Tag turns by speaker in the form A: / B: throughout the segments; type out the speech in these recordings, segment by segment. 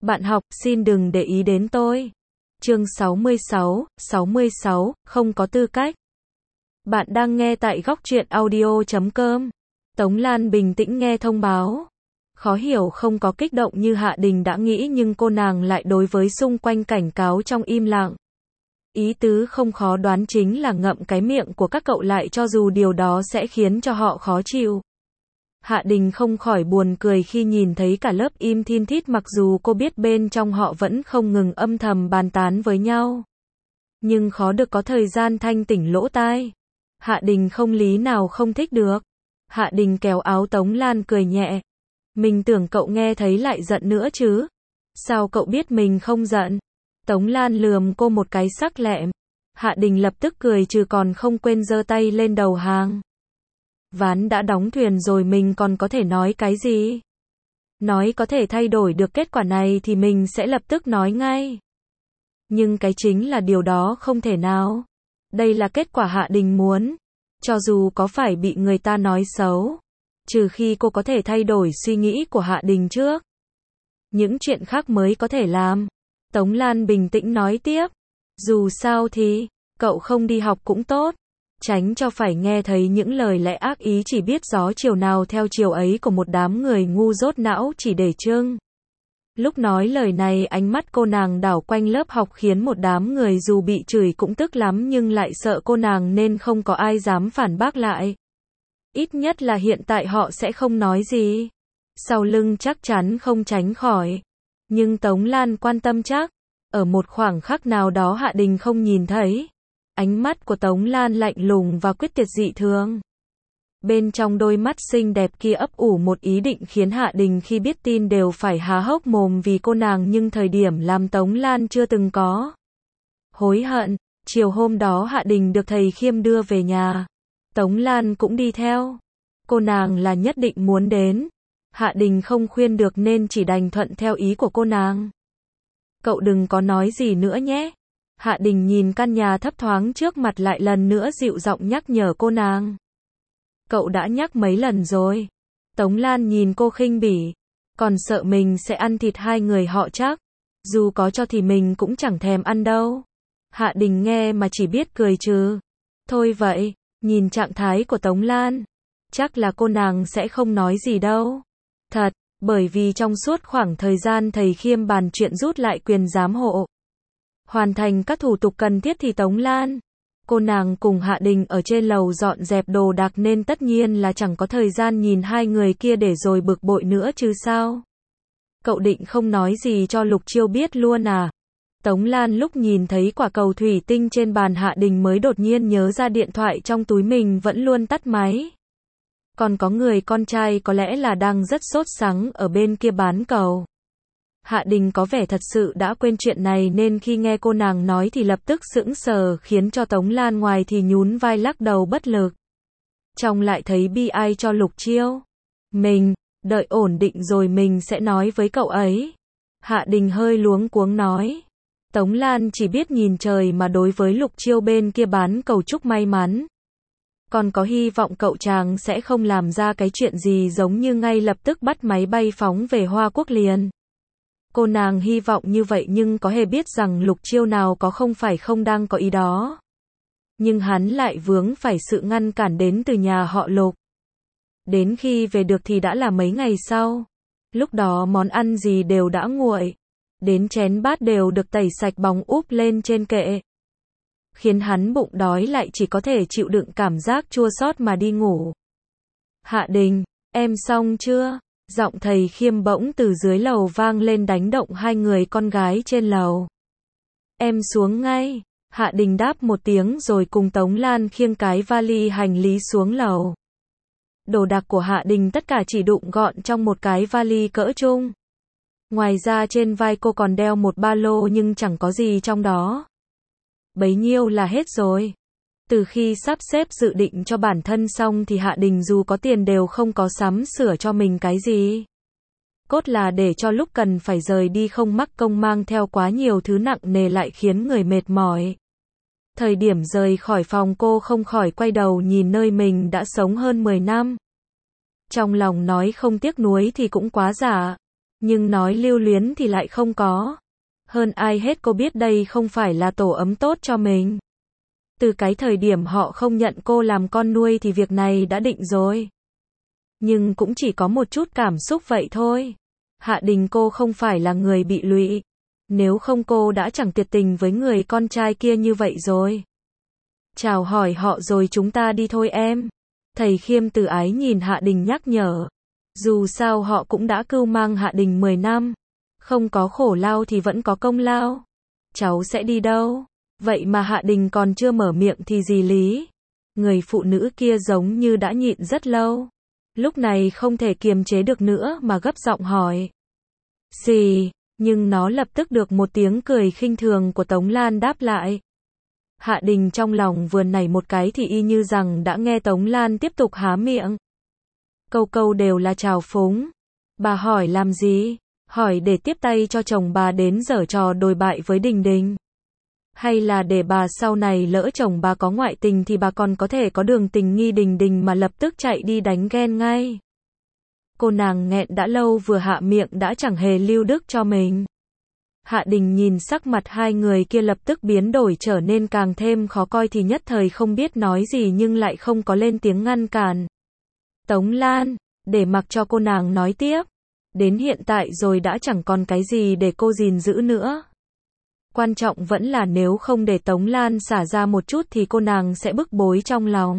A: Bạn học, xin đừng để ý đến tôi. Chương 66, không có tư cách. Bạn đang nghe tại góc truyện audio.com. Tống Lan bình tĩnh nghe thông báo. Khó hiểu không có kích động như Hạ Đình đã nghĩ, nhưng cô nàng lại đối với xung quanh cảnh cáo trong im lặng. Ý tứ không khó đoán, chính là ngậm cái miệng của các cậu lại, cho dù điều đó sẽ khiến cho họ khó chịu. Hạ Đình không khỏi buồn cười khi nhìn thấy cả lớp im thin thít, mặc dù cô biết bên trong họ vẫn không ngừng âm thầm bàn tán với nhau. Nhưng khó được có thời gian thanh tỉnh lỗ tai. Hạ Đình không lý nào không thích được. Hạ Đình kéo áo Tống Lan cười nhẹ. Mình tưởng cậu nghe thấy lại giận nữa chứ. Sao cậu biết mình không giận? Tống Lan lườm cô một cái sắc lẹm. Hạ Đình lập tức cười trừ, còn không quên giơ tay lên đầu hàng. Ván đã đóng thuyền rồi, mình còn có thể nói cái gì? Nói có thể thay đổi được kết quả này thì mình sẽ lập tức nói ngay. Nhưng cái chính là điều đó không thể nào. Đây là kết quả Hạ Đình muốn. Cho dù có phải bị người ta nói xấu. Trừ khi cô có thể thay đổi suy nghĩ của Hạ Đình trước. Những chuyện khác mới có thể làm. Tống Lan bình tĩnh nói tiếp. Dù sao thì, cậu không đi học cũng tốt. Tránh cho phải nghe thấy những lời lẽ ác ý chỉ biết gió chiều nào theo chiều ấy của một đám người ngu dốt não chỉ để trưng. Lúc nói lời này, ánh mắt cô nàng đảo quanh lớp học khiến một đám người dù bị chửi cũng tức lắm, nhưng lại sợ cô nàng nên không có ai dám phản bác lại. Ít nhất là hiện tại họ sẽ không nói gì. Sau lưng chắc chắn không tránh khỏi. Nhưng Tống Lan quan tâm chắc. Ở một khoảng khắc nào đó Hạ Đình không nhìn thấy. Ánh mắt của Tống Lan lạnh lùng và quyết tuyệt dị thường. Bên trong đôi mắt xinh đẹp kia ấp ủ một ý định khiến Hạ Đình khi biết tin đều phải há hốc mồm vì cô nàng, nhưng thời điểm làm Tống Lan chưa từng có. Hối hận. Chiều hôm đó Hạ Đình được thầy Khiêm đưa về nhà. Tống Lan cũng đi theo. Cô nàng là nhất định muốn đến. Hạ Đình không khuyên được nên chỉ đành thuận theo ý của cô nàng. Cậu đừng có nói gì nữa nhé. Hạ Đình nhìn căn nhà thấp thoáng trước mặt lại lần nữa dịu giọng nhắc nhở cô nàng. Cậu đã nhắc mấy lần rồi. Tống Lan nhìn cô khinh bỉ. Còn sợ mình sẽ ăn thịt hai người họ chắc. Dù có cho thì mình cũng chẳng thèm ăn đâu. Hạ Đình nghe mà chỉ biết cười trừ. Thôi vậy, nhìn trạng thái của Tống Lan. Chắc là cô nàng sẽ không nói gì đâu. Thật, bởi vì trong suốt khoảng thời gian thầy Khiêm bàn chuyện rút lại quyền giám hộ. Hoàn thành các thủ tục cần thiết thì Tống Lan, cô nàng cùng Hạ Đình ở trên lầu dọn dẹp đồ đạc nên tất nhiên là chẳng có thời gian nhìn hai người kia để rồi bực bội nữa chứ sao. Cậu định không nói gì cho Lục Chiêu biết luôn à? Tống Lan lúc nhìn thấy quả cầu thủy tinh trên bàn Hạ Đình mới đột nhiên nhớ ra điện thoại trong túi mình vẫn luôn tắt máy. Còn có người con trai có lẽ là đang rất sốt sắng ở bên kia bán cầu. Hạ Đình có vẻ thật sự đã quên chuyện này nên khi nghe cô nàng nói thì lập tức sững sờ, khiến cho Tống Lan ngoài thì nhún vai lắc đầu bất lực. Trong lại thấy bi ai cho Lục Chiêu. Mình, đợi ổn định rồi mình sẽ nói với cậu ấy. Hạ Đình hơi luống cuống nói. Tống Lan chỉ biết nhìn trời mà đối với Lục Chiêu bên kia bán cầu chúc may mắn. Còn có hy vọng cậu chàng sẽ không làm ra cái chuyện gì giống như ngay lập tức bắt máy bay phóng về Hoa Quốc liền. Cô nàng hy vọng như vậy nhưng có hề biết rằng Lục Chiêu nào có không phải không đang có ý đó. Nhưng hắn lại vướng phải sự ngăn cản đến từ nhà họ Lục. Đến khi về được thì đã là mấy ngày sau. Lúc đó món ăn gì đều đã nguội. Đến chén bát đều được tẩy sạch bóng úp lên trên kệ. Khiến hắn bụng đói lại chỉ có thể chịu đựng cảm giác chua xót mà đi ngủ. Hạ Đình, em xong chưa? Giọng thầy Khiêm bỗng từ dưới lầu vang lên đánh động hai người con gái trên lầu. Em xuống ngay. Hạ Đình đáp một tiếng rồi cùng Tống Lan khiêng cái vali hành lý xuống lầu. Đồ đạc của Hạ Đình tất cả chỉ đụng gọn trong một cái vali cỡ trung. Ngoài ra trên vai cô còn đeo một ba lô nhưng chẳng có gì trong đó. Bấy nhiêu là hết rồi. Từ khi sắp xếp dự định cho bản thân xong thì Hạ Đình dù có tiền đều không có sắm sửa cho mình cái gì. Cốt là để cho lúc cần phải rời đi không mắc công mang theo quá nhiều thứ nặng nề lại khiến người mệt mỏi. Thời điểm rời khỏi phòng cô không khỏi quay đầu nhìn nơi mình đã sống hơn 10 năm. Trong lòng nói không tiếc nuối thì cũng quá giả. Nhưng nói lưu luyến thì lại không có. Hơn ai hết cô biết đây không phải là tổ ấm tốt cho mình. Từ cái thời điểm họ không nhận cô làm con nuôi thì việc này đã định rồi. Nhưng cũng chỉ có một chút cảm xúc vậy thôi. Hạ Đình cô không phải là người bị lụy. Nếu không cô đã chẳng tuyệt tình với người con trai kia như vậy rồi. Chào hỏi họ rồi chúng ta đi thôi em. Thầy Khiêm từ ái nhìn Hạ Đình nhắc nhở. Dù sao họ cũng đã cưu mang Hạ Đình 10 năm. Không có khổ lao thì vẫn có công lao. Cháu sẽ đi đâu? Vậy mà Hạ Đình còn chưa mở miệng thì gì lý? Người phụ nữ kia giống như đã nhịn rất lâu. Lúc này không thể kiềm chế được nữa mà gấp giọng hỏi. Gì? Nhưng nó lập tức được một tiếng cười khinh thường của Tống Lan đáp lại. Hạ Đình trong lòng vừa nảy một cái thì y như rằng đã nghe Tống Lan tiếp tục há miệng. Câu câu đều là trào phúng. Bà hỏi làm gì? Hỏi để tiếp tay cho chồng bà đến giở trò đồi bại với Đình Đình. Hay là để bà sau này lỡ chồng bà có ngoại tình thì bà còn có thể có đường tình nghi Đình Đình mà lập tức chạy đi đánh ghen ngay. Cô nàng nghẹn đã lâu vừa hạ miệng đã chẳng hề lưu đức cho mình. Hạ Đình nhìn sắc mặt hai người kia lập tức biến đổi trở nên càng thêm khó coi thì nhất thời không biết nói gì nhưng lại không có lên tiếng ngăn cản. Tống Lan, để mặc cho cô nàng nói tiếp. Đến hiện tại rồi đã chẳng còn cái gì để cô gìn giữ nữa. Quan trọng vẫn là nếu không để Tống Lan xả ra một chút thì cô nàng sẽ bức bối trong lòng.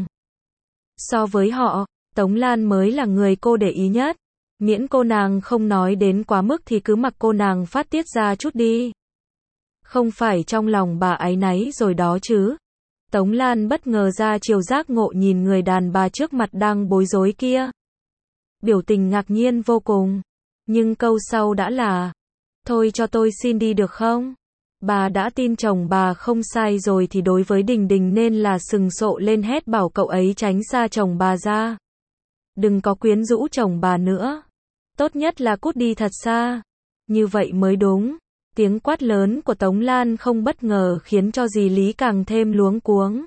A: So với họ, Tống Lan mới là người cô để ý nhất. Miễn cô nàng không nói đến quá mức thì cứ mặc cô nàng phát tiết ra chút đi. Không phải trong lòng bà áy náy rồi đó chứ. Tống Lan bất ngờ ra chiều giác ngộ nhìn người đàn bà trước mặt đang bối rối kia. Biểu tình ngạc nhiên vô cùng. Nhưng câu sau đã là, thôi cho tôi xin đi được không? Bà đã tin chồng bà không sai rồi thì đối với Đình Đình nên là sừng sộ lên hét bảo cậu ấy tránh xa chồng bà ra. Đừng có quyến rũ chồng bà nữa. Tốt nhất là cút đi thật xa. Như vậy mới đúng. Tiếng quát lớn của Tống Lan không bất ngờ khiến cho dì Lý càng thêm luống cuống.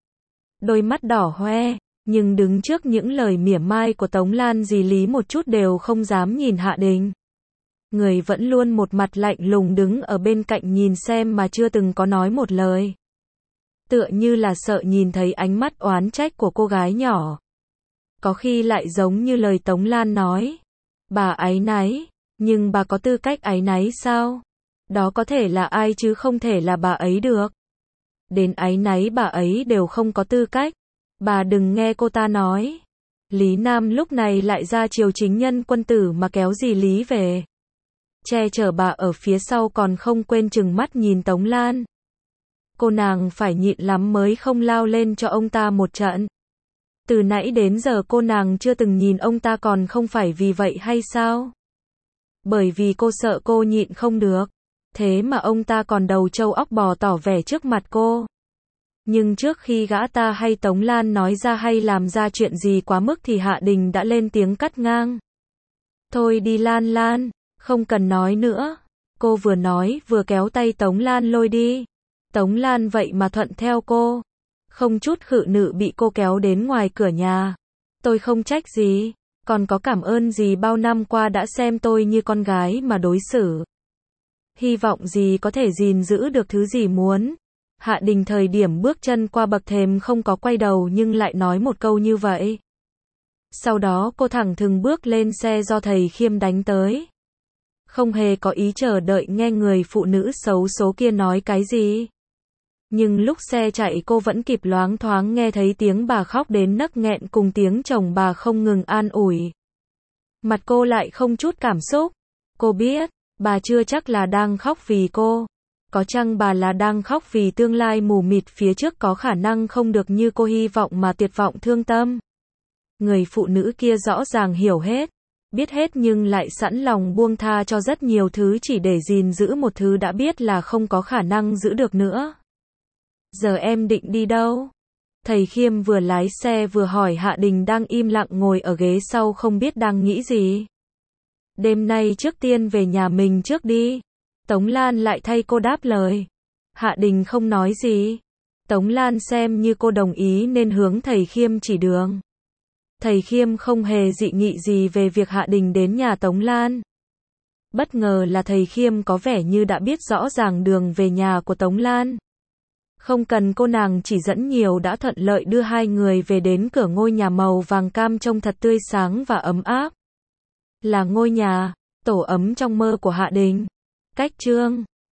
A: Đôi mắt đỏ hoe, nhưng đứng trước những lời mỉa mai của Tống Lan dì Lý một chút đều không dám nhìn Hạ Đình. Người vẫn luôn một mặt lạnh lùng đứng ở bên cạnh nhìn xem mà chưa từng có nói một lời. Tựa như là sợ nhìn thấy ánh mắt oán trách của cô gái nhỏ. Có khi lại giống như lời Tống Lan nói. Bà áy náy, nhưng bà có tư cách áy náy sao? Đó có thể là ai chứ không thể là bà ấy được. Đến áy náy bà ấy đều không có tư cách. Bà đừng nghe cô ta nói. Lý Nam lúc này lại ra chiều chính nhân quân tử mà kéo dì Lý về. Che chở bà ở phía sau còn không quên chừng mắt nhìn Tống Lan. Cô nàng phải nhịn lắm mới không lao lên cho ông ta một trận. Từ nãy đến giờ cô nàng chưa từng nhìn ông ta còn không phải vì vậy hay sao? Bởi vì cô sợ cô nhịn không được. Thế mà ông ta còn đầu trâu óc bò tỏ vẻ trước mặt cô. Nhưng trước khi gã ta hay Tống Lan nói ra hay làm ra chuyện gì quá mức thì Hạ Đình đã lên tiếng cắt ngang. Thôi đi Lan Lan, không cần nói nữa. Cô vừa nói vừa kéo tay Tống Lan lôi đi. Tống Lan vậy mà thuận theo cô. Không chút khự nự bị cô kéo đến ngoài cửa nhà. Tôi không trách gì, còn có cảm ơn gì bao năm qua đã xem tôi như con gái mà đối xử. Hy vọng gì có thể gìn giữ được thứ gì muốn. Hạ Đình thời điểm bước chân qua bậc thềm không có quay đầu nhưng lại nói một câu như vậy. Sau đó cô thẳng thừng bước lên xe do thầy Khiêm đánh tới. Không hề có ý chờ đợi nghe người phụ nữ xấu số kia nói cái gì. Nhưng lúc xe chạy cô vẫn kịp loáng thoáng nghe thấy tiếng bà khóc đến nấc nghẹn cùng tiếng chồng bà không ngừng an ủi. Mặt cô lại không chút cảm xúc. Cô biết, bà chưa chắc là đang khóc vì cô. Có chăng bà là đang khóc vì tương lai mù mịt phía trước có khả năng không được như cô hy vọng mà tuyệt vọng thương tâm. Người phụ nữ kia rõ ràng hiểu hết, biết hết nhưng lại sẵn lòng buông tha cho rất nhiều thứ chỉ để gìn giữ một thứ đã biết là không có khả năng giữ được nữa. Giờ em định đi đâu? Thầy Khiêm vừa lái xe vừa hỏi Hạ Đình đang im lặng ngồi ở ghế sau không biết đang nghĩ gì. Đêm nay trước tiên về nhà mình trước đi. Tống Lan lại thay cô đáp lời. Hạ Đình không nói gì. Tống Lan xem như cô đồng ý nên hướng thầy Khiêm chỉ đường. Thầy Khiêm không hề dị nghị gì về việc Hạ Đình đến nhà Tống Lan. Bất ngờ là thầy Khiêm có vẻ như đã biết rõ ràng đường về nhà của Tống Lan. Không cần cô nàng chỉ dẫn nhiều đã thuận lợi đưa hai người về đến cửa ngôi nhà màu vàng cam trông thật tươi sáng và ấm áp. Là ngôi nhà, tổ ấm trong mơ của Hạ Đình. Cách chương